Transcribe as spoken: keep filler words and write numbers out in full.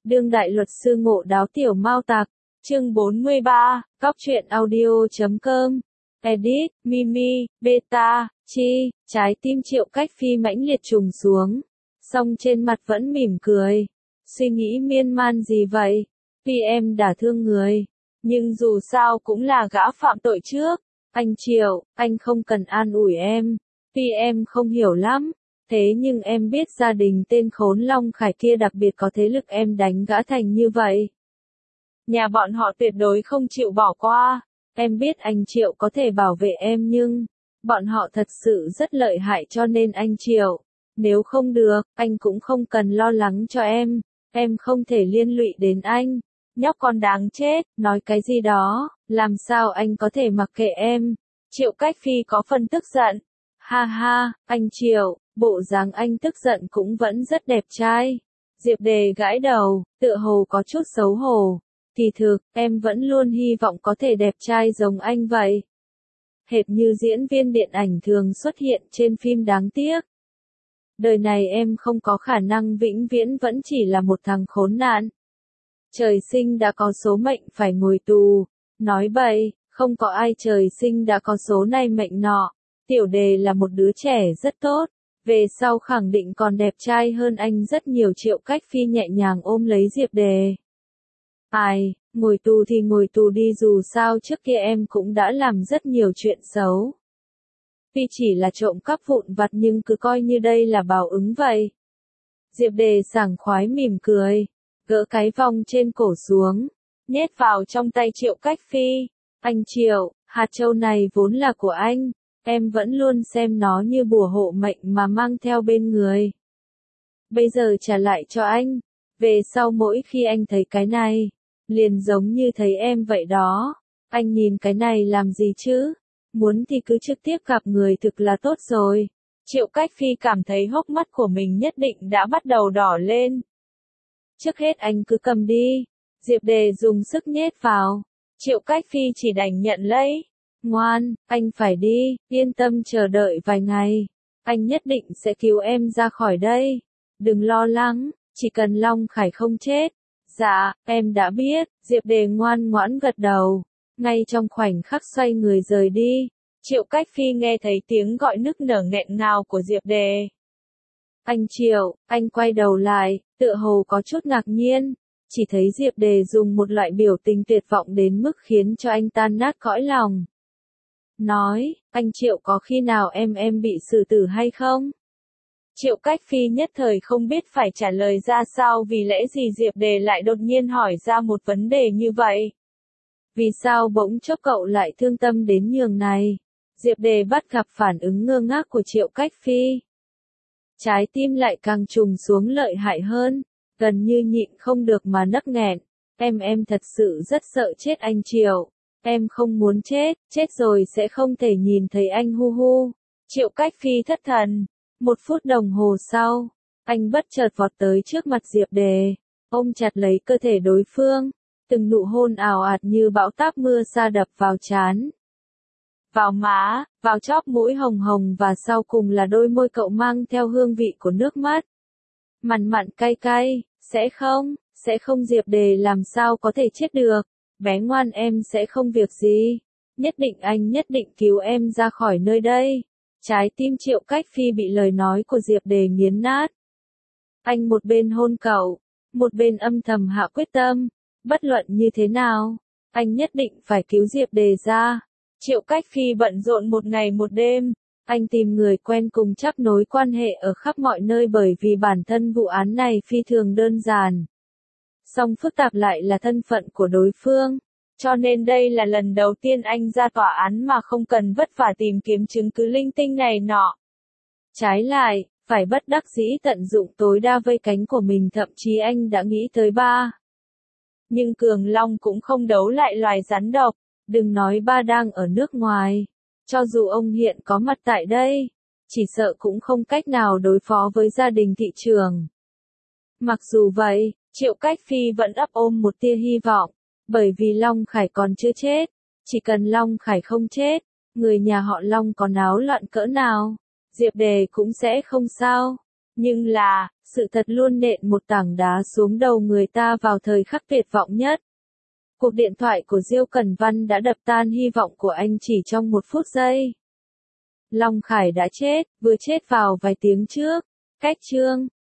Đương đại luật sư Ngộ Đáo Tiểu Mao Tặc, chương bốn mươi ba, cóc truyện audio chấm com, edit, Mimi, Beta, Chi, trái tim Triệu Cách Phi mãnh liệt trùng xuống, song trên mặt vẫn mỉm cười. Suy nghĩ miên man gì vậy? Vì em đã thương người, nhưng dù sao cũng là gã phạm tội trước. Anh Triệu, anh không cần an ủi em, vì em không hiểu lắm. Thế nhưng em biết gia đình tên khốn Long Khải kia đặc biệt có thế lực em đánh gã thành như vậy. Nhà bọn họ tuyệt đối không chịu bỏ qua. Em biết anh Triệu có thể bảo vệ em nhưng, bọn họ thật sự rất lợi hại cho nên anh Triệu, nếu không được, anh cũng không cần lo lắng cho em. Em không thể liên lụy đến anh. Nhóc con đáng chết, nói cái gì đó, làm sao anh có thể mặc kệ em. Triệu Cách Phi có phần tức giận. Ha ha, anh Triệu, bộ dáng anh tức giận cũng vẫn rất đẹp trai. Diệp Đề gãi đầu, tựa hồ có chút xấu hổ. Kỳ thực, em vẫn luôn hy vọng có thể đẹp trai giống anh vậy. Hệt như diễn viên điện ảnh thường xuất hiện trên phim đáng tiếc. Đời này em không có khả năng vĩnh viễn vẫn chỉ là một thằng khốn nạn. Trời sinh đã có số mệnh phải ngồi tù. Nói bậy, không có ai trời sinh đã có số này mệnh nọ. Tiểu Đề là một đứa trẻ rất tốt. Về sau khẳng định còn đẹp trai hơn anh rất nhiều. Triệu Cách Phi nhẹ nhàng ôm lấy Diệp Đề. Ai, ngồi tù thì ngồi tù đi, dù sao trước kia em cũng đã làm rất nhiều chuyện xấu. Tuy chỉ là trộm cắp vụn vặt nhưng cứ coi như đây là báo ứng vậy. Diệp Đề sảng khoái mỉm cười, gỡ cái vòng trên cổ xuống, nhét vào trong tay Triệu Cách Phi. Anh Triệu, hạt châu này vốn là của anh, em vẫn luôn xem nó như bùa hộ mệnh mà mang theo bên người. Bây giờ trả lại cho anh, về sau mỗi khi anh thấy cái này, liền giống như thấy em vậy đó. Anh nhìn cái này làm gì chứ? Muốn thì cứ trực tiếp gặp người thực là tốt rồi. Triệu Cách Phi cảm thấy hốc mắt của mình nhất định đã bắt đầu đỏ lên. Trước hết anh cứ cầm đi. Diệp Đề dùng sức nhét vào. Triệu Cách Phi chỉ đành nhận lấy. Ngoan, anh phải đi, yên tâm chờ đợi vài ngày. Anh nhất định sẽ cứu em ra khỏi đây. Đừng lo lắng, chỉ cần Long Khải không chết. Dạ, em đã biết. Diệp Đề ngoan ngoãn gật đầu. Ngay trong khoảnh khắc xoay người rời đi, Triệu Cách Phi nghe thấy tiếng gọi nức nở nghẹn ngào của Diệp Đề. Anh Triệu, anh quay đầu lại, tựa hồ có chút ngạc nhiên, chỉ thấy Diệp Đề dùng một loại biểu tình tuyệt vọng đến mức khiến cho anh tan nát cõi lòng. Nói, anh Triệu có khi nào em em bị xử tử hay không? Triệu Cách Phi nhất thời không biết phải trả lời ra sao, vì lẽ gì Diệp Đề lại đột nhiên hỏi ra một vấn đề như vậy. Vì sao bỗng chốc cậu lại thương tâm đến nhường này? Diệp Đề bắt gặp phản ứng ngơ ngác của Triệu Cách Phi. Trái tim lại càng trùng xuống lợi hại hơn, gần như nhịn không được mà nấc nghẹn. Em em thật sự rất sợ chết anh Triệu. Em không muốn chết, chết rồi sẽ không thể nhìn thấy anh hu hu. Triệu Cách Phi thất thần. Một phút đồng hồ sau, anh bất chợt vọt tới trước mặt Diệp Đề, ôm chặt lấy cơ thể đối phương. Từng nụ hôn ào ạt như bão táp mưa sa đập vào trán, vào má, vào chóp mũi hồng hồng, và sau cùng là đôi môi cậu mang theo hương vị của nước mắt. Mặn mặn cay cay, sẽ không, sẽ không. Diệp Đề làm sao có thể chết được. Bé ngoan, em sẽ không việc gì. Nhất định anh nhất định cứu em ra khỏi nơi đây. Trái tim Triệu Cách Phi bị lời nói của Diệp Đề nghiến nát. Anh một bên hôn cậu, một bên âm thầm hạ quyết tâm. Bất luận như thế nào, anh nhất định phải cứu Diệp Đề ra. Triệu Cách Phi bận rộn một ngày một đêm. Anh tìm người quen cùng chấp nối quan hệ ở khắp mọi nơi, bởi vì bản thân vụ án này phi thường đơn giản. Song phức tạp lại là thân phận của đối phương. Cho nên đây là lần đầu tiên anh ra tòa án mà không cần vất vả tìm kiếm chứng cứ linh tinh này nọ. Trái lại, phải bất đắc dĩ tận dụng tối đa vây cánh của mình, thậm chí anh đã nghĩ tới ba. Nhưng Cường Long cũng không đấu lại loài rắn độc, đừng nói ba đang ở nước ngoài. Cho dù ông hiện có mặt tại đây, chỉ sợ cũng không cách nào đối phó với gia đình thị trường. Mặc dù vậy, Triệu Cách Phi vẫn ấp ôm một tia hy vọng, bởi vì Long Khải còn chưa chết. Chỉ cần Long Khải không chết, người nhà họ Long có náo loạn cỡ nào, Diệp Đề cũng sẽ không sao. Nhưng là, Sự thật luôn nện một tảng đá xuống đầu người ta vào thời khắc tuyệt vọng nhất. Cuộc điện thoại của Diêu Cẩn Văn đã đập tan hy vọng của anh chỉ trong một phút giây. Long Khải đã chết, vừa chết vào vài tiếng trước. Cách chương